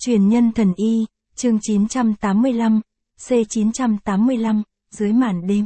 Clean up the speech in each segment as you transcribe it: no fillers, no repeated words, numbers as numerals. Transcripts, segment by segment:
Truyền nhân thần y, chương 985, C985, dưới màn đêm.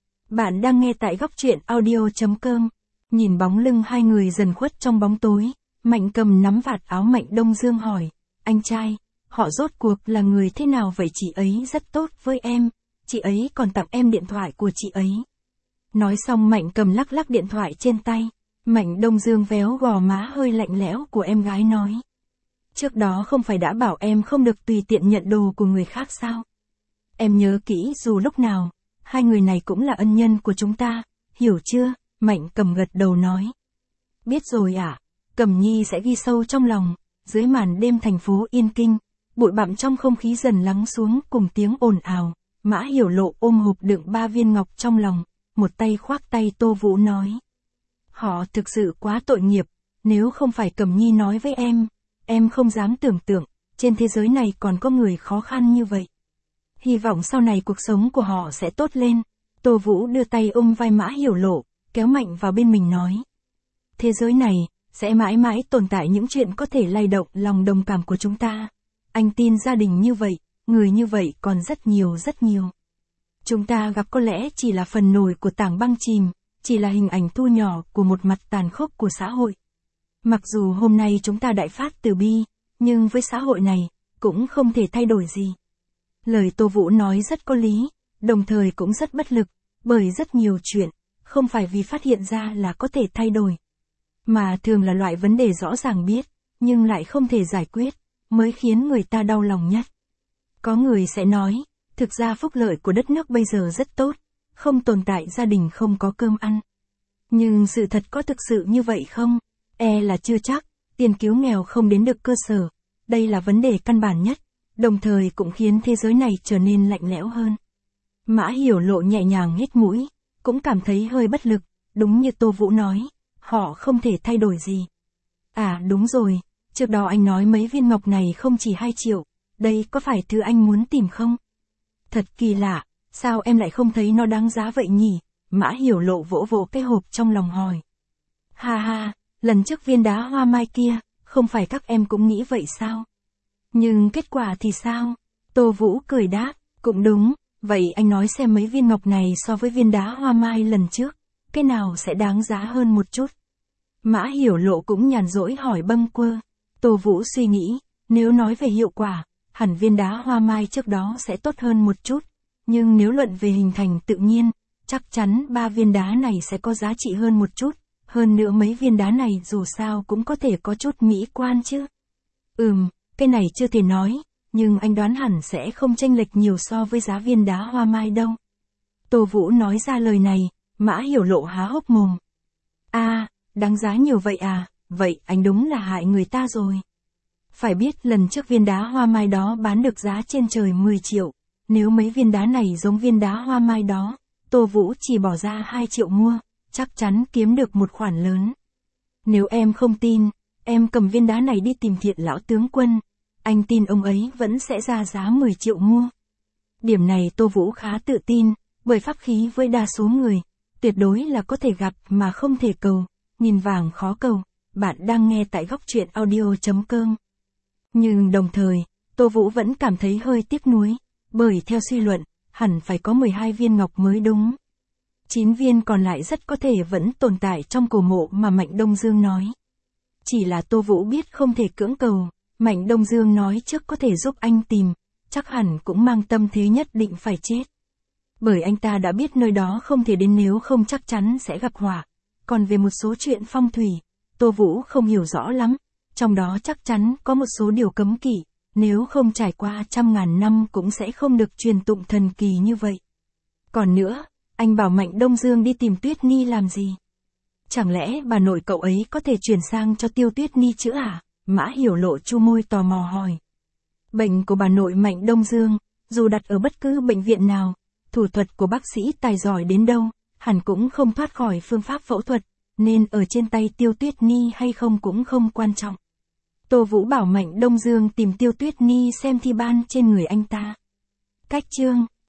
Bạn đang nghe tại góc truyện audio.com. Nhìn bóng lưng hai người dần khuất trong bóng tối, Mạnh Cầm nắm vạt áo Mạnh Đông Dương hỏi, anh trai, họ rốt cuộc là người thế nào vậy? Chị ấy rất tốt với em, chị ấy còn tặng em điện thoại của chị ấy. Nói xong Mạnh Cầm lắc lắc điện thoại trên tay, Mạnh Đông Dương véo gò má hơi lạnh lẽo của em gái nói. Trước đó không phải đã bảo em không được tùy tiện nhận đồ của người khác sao? Em nhớ kỹ dù lúc nào, hai người này cũng là ân nhân của chúng ta, hiểu chưa? Mạnh Cầm gật đầu nói. Biết rồi ạ, Cầm Nhi sẽ ghi sâu trong lòng. Dưới màn đêm thành phố yên kinh, bụi bặm trong không khí dần lắng xuống cùng tiếng ồn ào, Mã Hiểu Lộ ôm hộp đựng 3 viên ngọc trong lòng, một tay khoác tay Tô Vũ nói. Họ thực sự quá tội nghiệp, nếu không phải Cầm Nhi nói với em không dám tưởng tượng, trên thế giới này còn có người khó khăn như vậy. Hy vọng sau này cuộc sống của họ sẽ tốt lên. Tô Vũ đưa tay ôm vai Mã Hiểu Lộ, kéo mạnh vào bên mình nói. Thế giới này, sẽ mãi mãi tồn tại những chuyện có thể lay động lòng đồng cảm của chúng ta. Anh tin gia đình như vậy, người như vậy còn rất nhiều rất nhiều. Chúng ta gặp có lẽ chỉ là phần nổi của tảng băng chìm, chỉ là hình ảnh thu nhỏ của một mặt tàn khốc của xã hội. Mặc dù hôm nay chúng ta đại phát từ bi, nhưng với xã hội này, cũng không thể thay đổi gì. Lời Tô Vũ nói rất có lý, đồng thời cũng rất bất lực, bởi rất nhiều chuyện, không phải vì phát hiện ra là có thể thay đổi. Mà thường là loại vấn đề rõ ràng biết, nhưng lại không thể giải quyết, mới khiến người ta đau lòng nhất. Có người sẽ nói, thực ra phúc lợi của đất nước bây giờ rất tốt, không tồn tại gia đình không có cơm ăn. Nhưng sự thật có thực sự như vậy không? E là chưa chắc, tiền cứu nghèo không đến được cơ sở, đây là vấn đề căn bản nhất, đồng thời cũng khiến thế giới này trở nên lạnh lẽo hơn. Mã Hiểu Lộ nhẹ nhàng hít mũi, cũng cảm thấy hơi bất lực, đúng như Tô Vũ nói, họ không thể thay đổi gì. À đúng rồi, trước đó anh nói mấy viên ngọc này không chỉ 2 triệu, đây có phải thứ anh muốn tìm không? Thật kỳ lạ, sao em lại không thấy nó đáng giá vậy nhỉ? Mã Hiểu Lộ vỗ vỗ cái hộp trong lòng hỏi. Ha ha, lần trước viên đá hoa mai kia, không phải các em cũng nghĩ vậy sao? Nhưng kết quả thì sao? Tô Vũ cười đáp, cũng đúng, vậy anh nói xem mấy viên ngọc này so với viên đá hoa mai lần trước, cái nào sẽ đáng giá hơn một chút? Mã Hiểu Lộ cũng nhàn rỗi hỏi bâng quơ. Tô Vũ suy nghĩ, nếu nói về hiệu quả, hẳn viên đá hoa mai trước đó sẽ tốt hơn một chút, nhưng nếu luận về hình thành tự nhiên, chắc chắn 3 viên đá này sẽ có giá trị hơn một chút, hơn nữa mấy viên đá này dù sao cũng có thể có chút mỹ quan chứ. Cái này chưa thể nói, nhưng anh đoán hẳn sẽ không chênh lệch nhiều so với giá viên đá hoa mai đâu. Tô Vũ nói ra lời này, Mã Hiểu Lộ há hốc mồm. Đáng giá nhiều vậy à, vậy anh đúng là hại người ta rồi. Phải biết lần trước viên đá hoa mai đó bán được giá trên trời 10 triệu, nếu mấy viên đá này giống viên đá hoa mai đó, Tô Vũ chỉ bỏ ra 2 triệu mua, chắc chắn kiếm được một khoản lớn. Nếu em không tin, em cầm viên đá này đi tìm Thiện lão tướng quân, anh tin ông ấy vẫn sẽ ra giá 10 triệu mua. Điểm này Tô Vũ khá tự tin, bởi pháp khí với đa số người, tuyệt đối là có thể gặp mà không thể cầu, nhìn vàng khó cầu. Bạn đang nghe tại góc truyện audio.com. Nhưng đồng thời, Tô Vũ vẫn cảm thấy hơi tiếc nuối, bởi theo suy luận, hẳn phải có 12 viên ngọc mới đúng. 9 viên còn lại rất có thể vẫn tồn tại trong cổ mộ mà Mạnh Đông Dương nói. Chỉ là Tô Vũ biết không thể cưỡng cầu, Mạnh Đông Dương nói trước có thể giúp anh tìm, chắc hẳn cũng mang tâm thế nhất định phải chết. Bởi anh ta đã biết nơi đó không thể đến, nếu không chắc chắn sẽ gặp họa. Còn về một số chuyện phong thủy, Tô Vũ không hiểu rõ lắm, trong đó chắc chắn có một số điều cấm kỵ, nếu không trải qua trăm ngàn năm cũng sẽ không được truyền tụng thần kỳ như vậy. Còn nữa, anh bảo Mạnh Đông Dương đi tìm Tuyết Ni làm gì? Chẳng lẽ bà nội cậu ấy có thể chuyển sang cho Tiêu Tuyết Ni chữa à? Mã Hiểu Lộ chu môi tò mò hỏi. Bệnh của bà nội Mạnh Đông Dương, dù đặt ở bất cứ bệnh viện nào, thủ thuật của bác sĩ tài giỏi đến đâu, hẳn cũng không thoát khỏi phương pháp phẫu thuật, nên ở trên tay Tiêu Tuyết Ni hay không cũng không quan trọng. Tô Vũ bảo Mạnh Đông Dương tìm Tiêu Tuyết Ni xem thi ban trên người anh ta. Cách chương